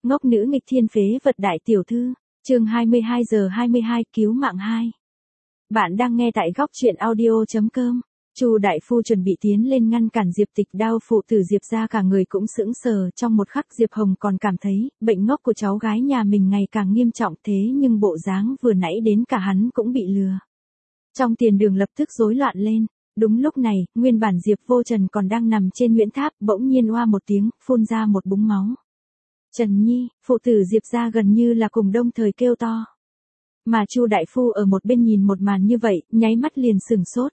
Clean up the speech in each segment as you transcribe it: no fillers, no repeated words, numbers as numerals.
Ngốc nữ nghịch thiên phế vật đại tiểu thư, chương 22:22 cứu mạng 2. Bạn đang nghe tại góc truyện audio.com. Chu đại phu chuẩn bị tiến lên ngăn cản Diệp Tịch đao, phụ tử Diệp gia cả người cũng sững sờ, trong một khắc Diệp Hồng còn cảm thấy bệnh ngốc của cháu gái nhà mình ngày càng nghiêm trọng, thế nhưng bộ dáng vừa nãy đến cả hắn cũng bị lừa. Trong tiền đường lập tức rối loạn lên. Đúng lúc này, nguyên bản Diệp Vô Trần còn đang nằm trên Nguyễn Tháp, bỗng nhiên oa một tiếng, phun ra một búng máu. Trần Nhi, phụ tử Diệp gia gần như là cùng đồng thời kêu to. Mà Chu đại phu ở một bên nhìn một màn như vậy, nháy mắt liền sửng sốt.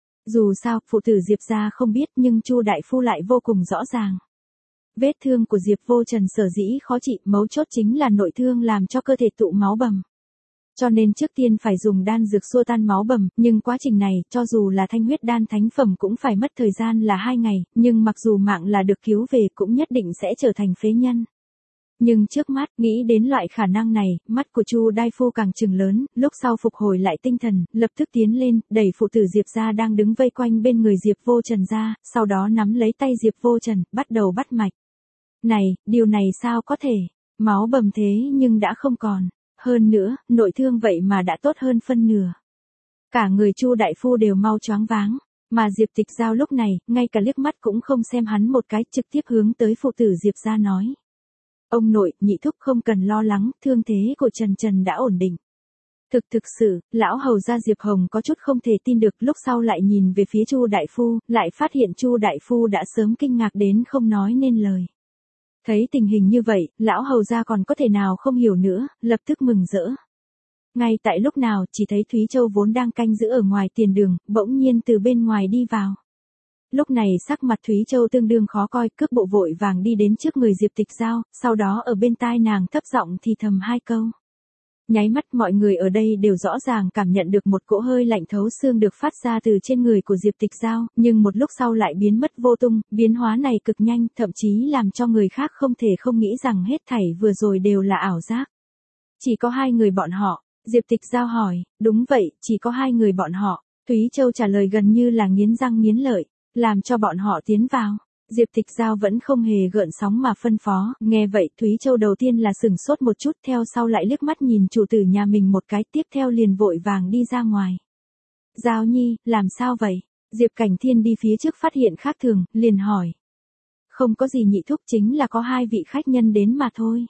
Dù sao, phụ tử Diệp gia không biết, nhưng Chu đại phu lại vô cùng rõ ràng. Vết thương của Diệp Vô Trần sở dĩ khó trị, mấu chốt chính là nội thương làm cho cơ thể tụ máu bầm. Cho nên trước tiên phải dùng đan dược xua tan máu bầm, nhưng quá trình này, cho dù là thanh huyết đan thánh phẩm cũng phải mất thời gian là 2 ngày, nhưng mặc dù mạng là được cứu về cũng nhất định sẽ trở thành phế nhân. Nhưng trước mắt, nghĩ đến loại khả năng này, mắt của Chu đại phu càng trừng lớn, lúc sau phục hồi lại tinh thần, lập tức tiến lên, đẩy phụ tử Diệp gia đang đứng vây quanh bên người Diệp Vô Trần ra, sau đó nắm lấy tay Diệp Vô Trần, bắt đầu bắt mạch. Này, điều này sao có thể, máu bầm thế nhưng đã không còn. Hơn nữa, nội thương vậy mà đã tốt hơn phân nửa. Cả người Chu đại phu đều mau choáng váng, mà Diệp Tịch Giao lúc này, ngay cả liếc mắt cũng không xem hắn một cái, trực tiếp hướng tới phụ tử Diệp gia nói. Ông nội, nhị thúc không cần lo lắng, thương thế của Trần đã ổn định. Thực sự, lão hầu gia Diệp Hồng có chút không thể tin được, lúc sau lại nhìn về phía Chu đại phu, lại phát hiện Chu đại phu đã sớm kinh ngạc đến không nói nên lời. Thấy tình hình như vậy, lão hầu gia còn có thể nào không hiểu nữa, lập tức mừng rỡ. Ngay tại lúc nào, chỉ thấy Thúy Châu vốn đang canh giữ ở ngoài tiền đường, bỗng nhiên từ bên ngoài đi vào. Lúc này sắc mặt Thúy Châu tương đương khó coi, cước bộ vội vàng đi đến trước người Diệp Tịch Giao, sau đó ở bên tai nàng thấp giọng thì thầm 2 câu. Nháy mắt mọi người ở đây đều rõ ràng cảm nhận được một cỗ hơi lạnh thấu xương được phát ra từ trên người của Diệp Tịch Giao, nhưng một lúc sau lại biến mất vô tung, biến hóa này cực nhanh, thậm chí làm cho người khác không thể không nghĩ rằng hết thảy vừa rồi đều là ảo giác. Chỉ có 2 người bọn họ, Diệp Tịch Giao hỏi, đúng vậy, chỉ có 2 người bọn họ, Thúy Châu trả lời gần như là nghiến răng nghiến lợi, làm cho bọn họ tiến vào. Diệp Tịch Giao vẫn không hề gợn sóng mà phân phó, nghe vậy Thúy Châu đầu tiên là sửng sốt một chút, theo sau lại liếc mắt nhìn chủ tử nhà mình một cái, tiếp theo liền vội vàng đi ra ngoài. Giao Nhi, làm sao vậy? Diệp Cảnh Thiên đi phía trước phát hiện khác thường, liền hỏi. Không có gì nhị thúc, chính là có 2 vị khách nhân đến mà thôi.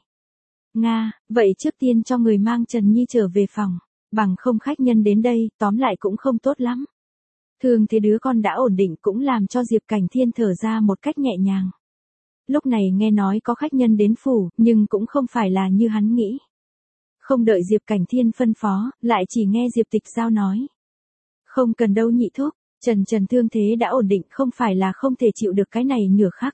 Nga, vậy trước tiên cho người mang Trần Nhi trở về phòng, bằng không khách nhân đến đây, tóm lại cũng không tốt lắm. Thường thế đứa con đã ổn định cũng làm cho Diệp Cảnh Thiên thở ra một cách nhẹ nhàng. Lúc này nghe nói có khách nhân đến phủ, nhưng cũng không phải là như hắn nghĩ. Không đợi Diệp Cảnh Thiên phân phó, lại chỉ nghe Diệp Tịch Giao nói. Không cần đâu nhị thúc, Trần thương thế đã ổn định, không phải là không thể chịu được cái này nửa khắc.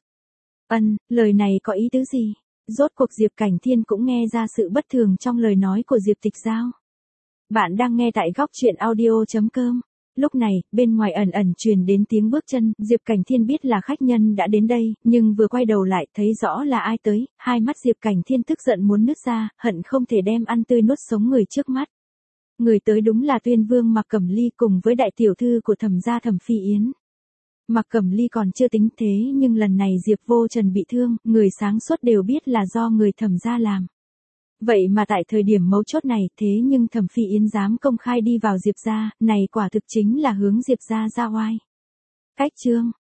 Lời này có ý tứ gì? Rốt cuộc Diệp Cảnh Thiên cũng nghe ra sự bất thường trong lời nói của Diệp Tịch Giao. Bạn đang nghe tại góc truyện audio.com. Lúc này, bên ngoài ẩn ẩn truyền đến tiếng bước chân, Diệp Cảnh Thiên biết là khách nhân đã đến đây, nhưng vừa quay đầu lại thấy rõ là ai tới, hai mắt Diệp Cảnh Thiên tức giận muốn nứt ra, hận không thể đem ăn tươi nuốt sống người trước mắt. Người tới đúng là Tuyên Vương Mạc Cẩm Ly cùng với đại tiểu thư của Thẩm gia Thẩm Phi Yến. Mạc Cẩm Ly còn chưa tính thế, nhưng lần này Diệp Vô Trần bị thương, người sáng suốt đều biết là do người Thẩm gia làm. Vậy mà tại thời điểm mấu chốt này, thế nhưng Thẩm Phi Yến dám công khai đi vào Diệp gia, này quả thực chính là hướng Diệp gia ra oai. Cách chương